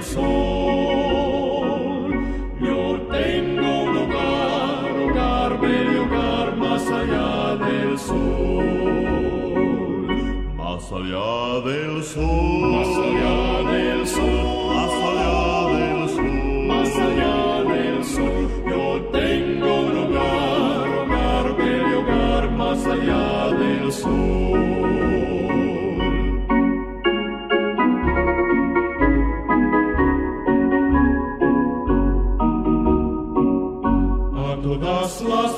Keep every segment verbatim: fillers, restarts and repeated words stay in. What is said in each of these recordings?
sol. Yo tengo un hogar, hogar, bello hogar, más allá del sol. Más allá del sol. Más allá del sol. Más allá del sol. Más allá del sol. Yo tengo un hogar, hogar, bello hogar, más allá del sol. Todas las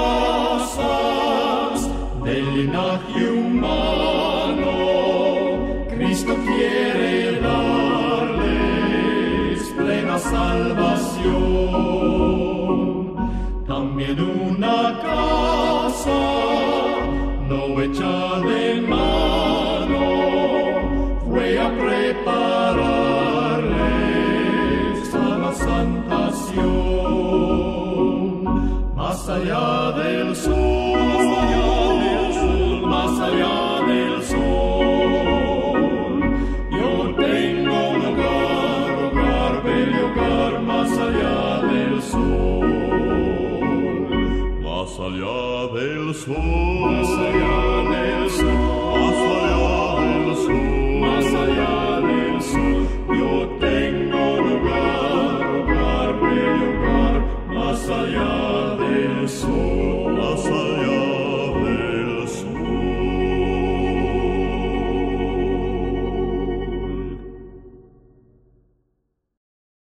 razas del linaje humano, Cristo quiere darles plena salvación. También una casa no hecha de mano fue a prepararles a la santación. Más allá del sol, más allá del sol, más allá del sol. Yo tengo un hogar, hogar, bello hogar, más allá del sol. Más allá del sol, más allá del